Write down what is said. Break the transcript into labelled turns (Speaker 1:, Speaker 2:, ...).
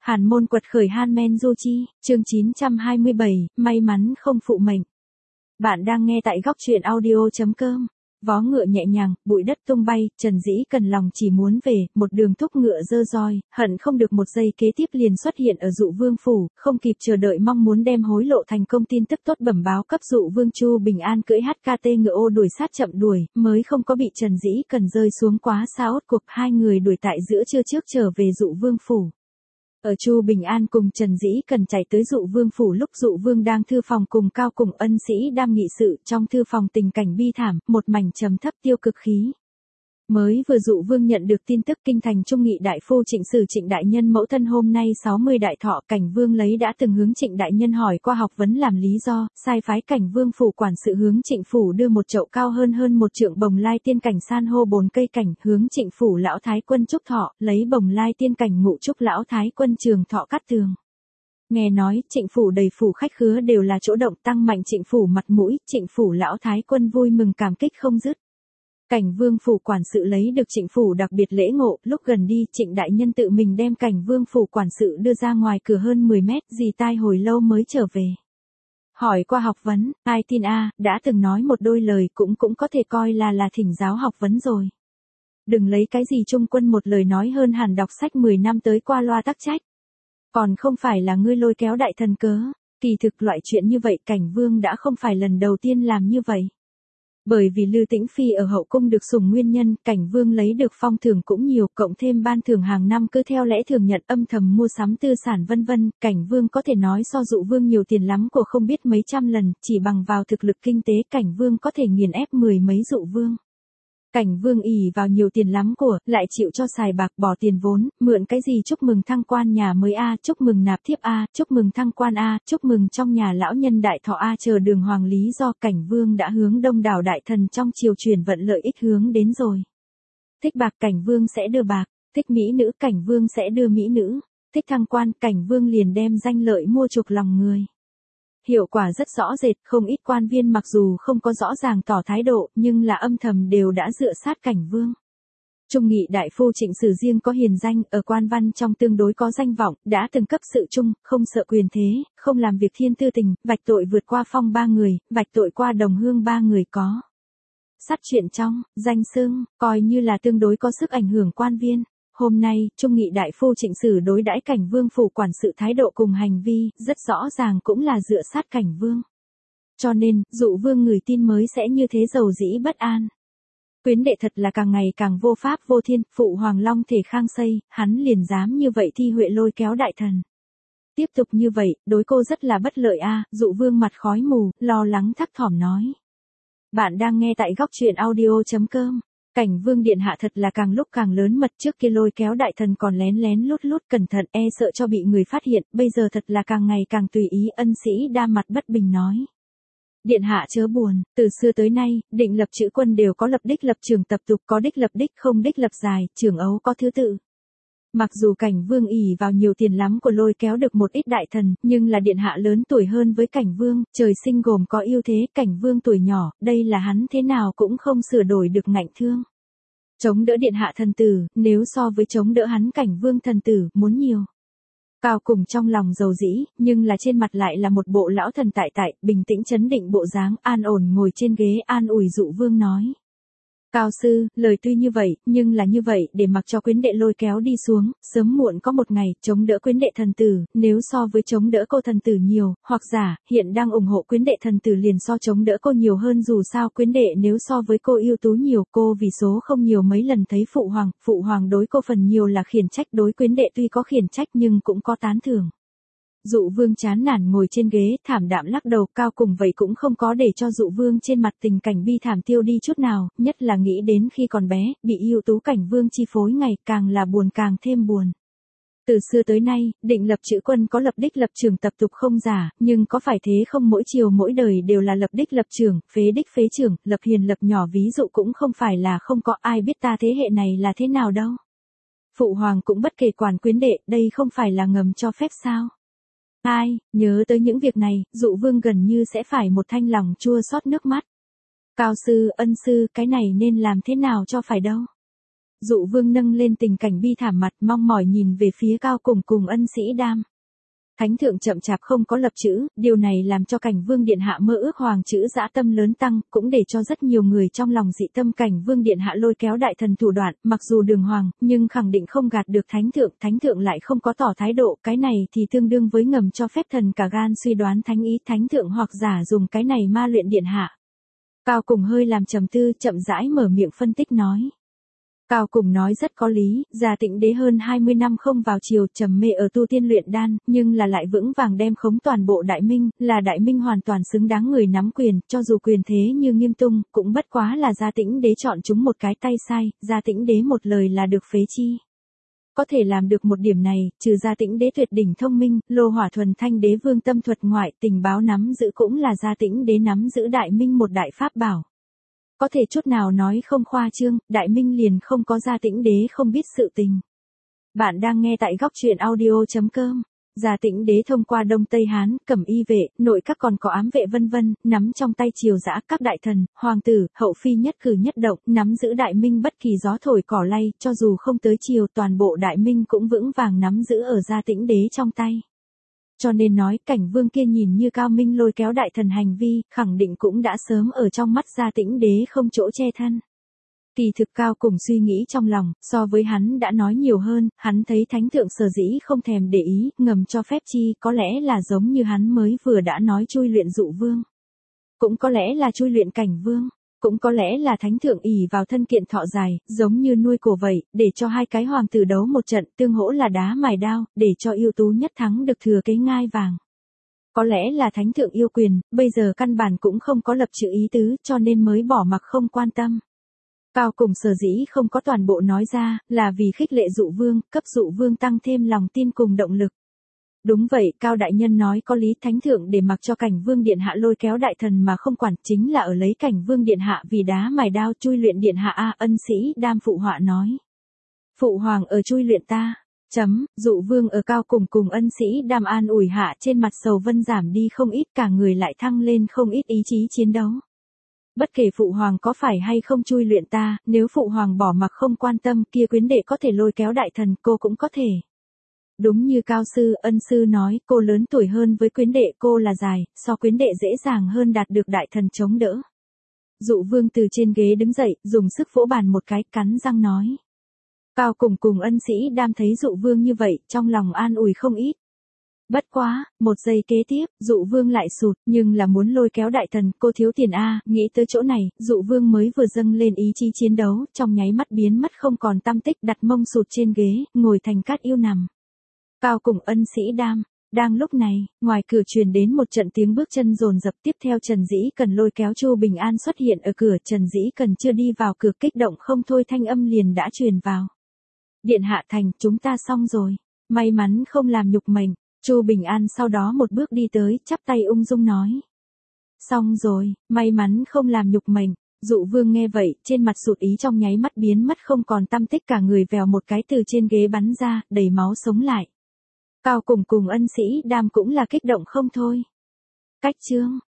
Speaker 1: Hàn môn quật khởi Hanmen Jochi, chương 927, may mắn không phụ mệnh. Bạn đang nghe tại góc truyện audio.com. Vó ngựa nhẹ nhàng, bụi đất tung bay, Trần Dĩ Cần lòng chỉ muốn về, một đường thúc ngựa dơ roi, hận không được một giây kế tiếp liền xuất hiện ở Dụ Vương phủ, không kịp chờ đợi mong muốn đem hối lộ thành công tin tức tốt bẩm báo cấp Dụ Vương. Chu Bình An cưỡi HKT ngựa ô đuổi sát chậm đuổi, mới không có bị Trần Dĩ Cần rơi xuống quá xa ốt cuộc. Hai người đuổi tại giữa trưa trước trở về Dụ Vương phủ. Ở Chu Bình An cùng Trần Dĩ Cần chạy tới Dụ Vương phủ lúc Dụ Vương đang thư phòng cùng Cao cùng ân sĩ đam nghị sự, trong thư phòng tình cảnh bi thảm, một mảnh trầm thấp tiêu cực khí. Mới vừa Dụ Vương nhận được tin tức kinh thành trung nghị đại phu Trịnh Sử Trịnh đại nhân mẫu thân hôm nay 60 đại thọ, Cảnh Vương lấy đã từng hướng Trịnh đại nhân hỏi qua học vấn làm lý do, sai phái Cảnh Vương phủ quản sự hướng Trịnh phủ đưa một chậu cao hơn một trượng bồng lai tiên cảnh san hô 4 cây cảnh, hướng Trịnh phủ lão thái quân chúc thọ, lấy bồng lai tiên cảnh ngụ chúc lão thái quân trường thọ cát tường. Nghe nói, Trịnh phủ đầy phủ khách khứa đều là chỗ động tăng mạnh Trịnh phủ mặt mũi, Trịnh phủ lão thái quân vui mừng cảm kích không dứt. Cảnh Vương phủ quản sự lấy được Trịnh phủ đặc biệt lễ ngộ, lúc gần đi, Trịnh đại nhân tự mình đem Cảnh Vương phủ quản sự đưa ra ngoài cửa hơn 10 mét, dì tai hồi lâu mới trở về. Hỏi qua học vấn, ai tin đã từng nói một đôi lời cũng có thể coi là thỉnh giáo học vấn rồi. Đừng lấy cái gì trung quân một lời nói hơn hẳn đọc sách 10 năm tới qua loa tắc trách. Còn không phải là ngươi lôi kéo đại thần cớ, kỳ thực loại chuyện như vậy Cảnh Vương đã không phải lần đầu tiên làm như vậy. Bởi vì Lư Tĩnh Phi ở hậu cung được sủng nguyên nhân, Cảnh Vương lấy được phong thưởng cũng nhiều, cộng thêm ban thưởng hàng năm cứ theo lẽ thường nhận âm thầm mua sắm tư sản vân vân, Cảnh Vương có thể nói so Dụ Vương nhiều tiền lắm của không biết mấy trăm lần, chỉ bằng vào thực lực kinh tế Cảnh Vương có thể nghiền ép 10 mấy Dụ Vương. Cảnh Vương ỷ vào nhiều tiền lắm của, lại chịu cho xài bạc bỏ tiền vốn, mượn cái gì chúc mừng thăng quan nhà mới chúc mừng nạp thiếp chúc mừng thăng quan chúc mừng trong nhà lão nhân đại thọ chờ đường hoàng lý do. Cảnh Vương đã hướng đông đảo đại thần trong triều truyền vận lợi ích hướng đến rồi. Thích bạc Cảnh Vương sẽ đưa bạc, thích mỹ nữ Cảnh Vương sẽ đưa mỹ nữ, thích thăng quan Cảnh Vương liền đem danh lợi mua chuộc lòng người. Hiệu quả rất rõ rệt, không ít quan viên mặc dù không có rõ ràng tỏ thái độ, nhưng là âm thầm đều đã dựa sát Cảnh Vương. Trung nghị đại phu Trịnh Sử riêng có hiền danh, ở quan văn trong tương đối có danh vọng, đã từng cấp sự trung, không sợ quyền thế, không làm việc thiên tư tình, vạch tội vượt qua phong 3 người, vạch tội qua đồng hương 3 người có. Sát chuyện trong, danh xưng, coi như là tương đối có sức ảnh hưởng quan viên. Hôm nay, Trung nghị đại phu Trịnh Sử đối đãi Cảnh Vương phủ quản sự thái độ cùng hành vi, rất rõ ràng cũng là dựa sát Cảnh Vương. Cho nên, Dụ Vương người tin mới sẽ như thế dầu dĩ bất an. Quyến đệ thật là càng ngày càng vô pháp vô thiên, phụ hoàng long thể khang xây, hắn liền dám như vậy thi huệ lôi kéo đại thần. Tiếp tục như vậy, đối cô rất là bất lợi Dụ Vương mặt khói mù, lo lắng thắc thỏm nói. Bạn đang nghe tại góc truyện audio.com. Cảnh Vương điện hạ thật là càng lúc càng lớn mật, trước kia lôi kéo đại thần còn lén lút cẩn thận sợ cho bị người phát hiện, bây giờ thật là càng ngày càng tùy ý. Ân sĩ đa mặt bất bình nói. Điện hạ chớ buồn, từ xưa tới nay, định lập chữ quân đều có lập đích lập trường tập tục, có đích lập đích không đích lập dài, trường ấu có thứ tự. Mặc dù Cảnh Vương ỷ vào nhiều tiền lắm của lôi kéo được một ít đại thần, nhưng là điện hạ lớn tuổi hơn với Cảnh Vương, trời sinh gồm có ưu thế, Cảnh Vương tuổi nhỏ, đây là hắn thế nào cũng không sửa đổi được ngạnh thương. Chống đỡ điện hạ thần tử, nếu so với chống đỡ hắn Cảnh Vương thần tử, muốn nhiều. Cao cùng trong lòng dầu dĩ, nhưng là trên mặt lại là một bộ lão thần tại, bình tĩnh chấn định bộ dáng, an ổn ngồi trên ghế an ủi Dụ Vương nói. Cao sư, lời tuy như vậy, nhưng là như vậy, để mặc cho quyến đệ lôi kéo đi xuống, sớm muộn có một ngày, chống đỡ quyến đệ thần tử, nếu so với chống đỡ cô thần tử nhiều, hoặc giả, hiện đang ủng hộ quyến đệ thần tử liền so chống đỡ cô nhiều hơn dù sao quyến đệ nếu so với cô ưu tú nhiều, cô vì số không nhiều mấy lần thấy phụ hoàng đối cô phần nhiều là khiển trách, đối quyến đệ tuy có khiển trách nhưng cũng có tán thưởng. Dụ Vương chán nản ngồi trên ghế, thảm đạm lắc đầu. Cao cùng vậy cũng không có để cho Dụ Vương trên mặt tình cảnh bi thảm tiêu đi chút nào, nhất là nghĩ đến khi còn bé, bị ưu tú Cảnh Vương chi phối ngày càng là buồn càng thêm buồn. Từ xưa tới nay, định lập chữ quân có lập đích lập trường tập tục không giả, nhưng có phải thế không mỗi chiều mỗi đời đều là lập đích lập trường, phế đích phế trường, lập hiền lập nhỏ ví dụ cũng không phải là không có, ai biết ta thế hệ này là thế nào đâu. Phụ hoàng cũng bất kể quản quyến đệ, đây không phải là ngầm cho phép sao? Nhớ tới những việc này, Dụ Vương gần như sẽ phải một thanh lòng chua xót nước mắt. Cao sư, ân sư, cái này nên làm thế nào cho phải đâu? Dụ Vương nâng lên tình cảnh bi thảm mặt mong mỏi nhìn về phía Cao Cùng cùng Ân Sĩ Đam. Thánh thượng chậm chạp không có lập chữ, điều này làm cho Cảnh Vương điện hạ mơ ước hoàng chữ dã tâm lớn tăng, cũng để cho rất nhiều người trong lòng dị tâm Cảnh Vương điện hạ lôi kéo đại thần thủ đoạn, mặc dù đường hoàng, nhưng khẳng định không gạt được thánh thượng lại không có tỏ thái độ, cái này thì tương đương với ngầm cho phép thần cả gan suy đoán thánh ý thánh thượng hoặc giả dùng cái này ma luyện điện hạ. Cao Cùng hơi làm trầm tư, chậm rãi mở miệng phân tích nói. Cao Cùng nói rất có lý, Gia Tĩnh Đế hơn 20 năm không vào triều, trầm mê ở tu tiên luyện đan, nhưng là lại vững vàng đem khống toàn bộ Đại Minh, là Đại Minh hoàn toàn xứng đáng người nắm quyền, cho dù quyền thế như Nghiêm Tung, cũng bất quá là Gia Tĩnh Đế chọn chúng một cái tay sai, Gia Tĩnh Đế một lời là được phế chi. Có thể làm được một điểm này, trừ Gia Tĩnh Đế tuyệt đỉnh thông minh, Lô Hỏa Thuần Thanh Đế vương tâm thuật ngoại, tình báo nắm giữ cũng là Gia Tĩnh Đế nắm giữ Đại Minh một đại pháp bảo. Có thể chút nào nói không khoa trương, Đại Minh liền không có Gia Tĩnh Đế không biết sự tình. Bạn đang nghe tại góc truyện audio.com. Gia Tĩnh Đế thông qua Đông Tây Hán, Cẩm Y vệ, nội các còn có ám vệ vân vân, nắm trong tay triều dã các đại thần, hoàng tử, hậu phi nhất cử nhất động, nắm giữ Đại Minh bất kỳ gió thổi cỏ lay, cho dù không tới triều toàn bộ Đại Minh cũng vững vàng nắm giữ ở Gia Tĩnh Đế trong tay. Cho nên nói Cảnh Vương kia nhìn như cao minh lôi kéo đại thần hành vi, khẳng định cũng đã sớm ở trong mắt Gia Tĩnh Đế không chỗ che thân. Kỳ thực Cao Cùng suy nghĩ trong lòng, so với hắn đã nói nhiều hơn, hắn thấy thánh thượng sở dĩ không thèm để ý, ngầm cho phép chi, có lẽ là giống như hắn mới vừa đã nói chui luyện Dụ Vương. Cũng có lẽ là chui luyện Cảnh Vương. Cũng có lẽ là thánh thượng ỷ vào thân kiện thọ dài, giống như nuôi cổ vậy, để cho hai cái hoàng tử đấu một trận, tương hỗ là đá mài đao, để cho ưu tú nhất thắng được thừa cái ngai vàng. Có lẽ là thánh thượng yêu quyền, bây giờ căn bản cũng không có lập chữ ý tứ, cho nên mới bỏ mặc không quan tâm. Cao Cùng sở dĩ không có toàn bộ nói ra, là vì khích lệ Dụ Vương, cấp Dụ Vương tăng thêm lòng tin cùng động lực. Đúng vậy, Cao đại nhân nói có lý, thánh thượng để mặc cho Cảnh Vương điện hạ lôi kéo đại thần mà không quản, chính là ở lấy Cảnh Vương điện hạ vì đá mài đao chui luyện điện hạ a. Ân Sĩ Đam phụ họa nói. Phụ hoàng ở chui luyện ta. Dụ Vương ở Cao Cùng cùng Ân Sĩ Đam an ủi hạ, trên mặt sầu vân giảm đi không ít, cả người lại thăng lên không ít ý chí chiến đấu. Bất kể phụ hoàng có phải hay không chui luyện ta, nếu phụ hoàng bỏ mặc không quan tâm, kia quyến đệ có thể lôi kéo đại thần, cô cũng có thể. Đúng như Cao sư, Ân sư nói, cô lớn tuổi hơn với quyến đệ, cô là dài, so quyến đệ dễ dàng hơn đạt được đại thần chống đỡ. Dụ Vương từ trên ghế đứng dậy, dùng sức vỗ bàn một cái, cắn răng nói. Cao Cùng cùng Ân Sĩ Đam thấy Dụ Vương như vậy, trong lòng an ủi không ít. Bất quá, một giây kế tiếp, Dụ Vương lại sụt, nhưng là muốn lôi kéo đại thần, cô thiếu tiền a. Nghĩ tới chỗ này, Dụ Vương mới vừa dâng lên ý chí chiến đấu, trong nháy mắt biến mất không còn tăm tích, đặt mông sụt trên ghế, ngồi thành cát yêu nằm. Cao Cùng Ân Sĩ Đam. Đang lúc này, ngoài cửa truyền đến một trận tiếng bước chân dồn dập, tiếp theo Trần Dĩ Cần lôi kéo Chu Bình An xuất hiện ở cửa, Trần Dĩ Cần chưa đi vào cửa, kích động không thôi thanh âm liền đã truyền vào. Điện hạ thành, chúng ta xong rồi. May mắn không làm nhục mệnh. Chu Bình An sau đó một bước đi tới, chắp tay ung dung nói. Xong rồi, may mắn không làm nhục mệnh. Dụ Vương nghe vậy, trên mặt sụt ý trong nháy mắt biến mất không còn tăm tích, cả người vèo một cái từ trên ghế bắn ra, đầy máu sống lại. Cao Cùng cùng Ân Sĩ Đam cũng là kích động không thôi. Cách chương.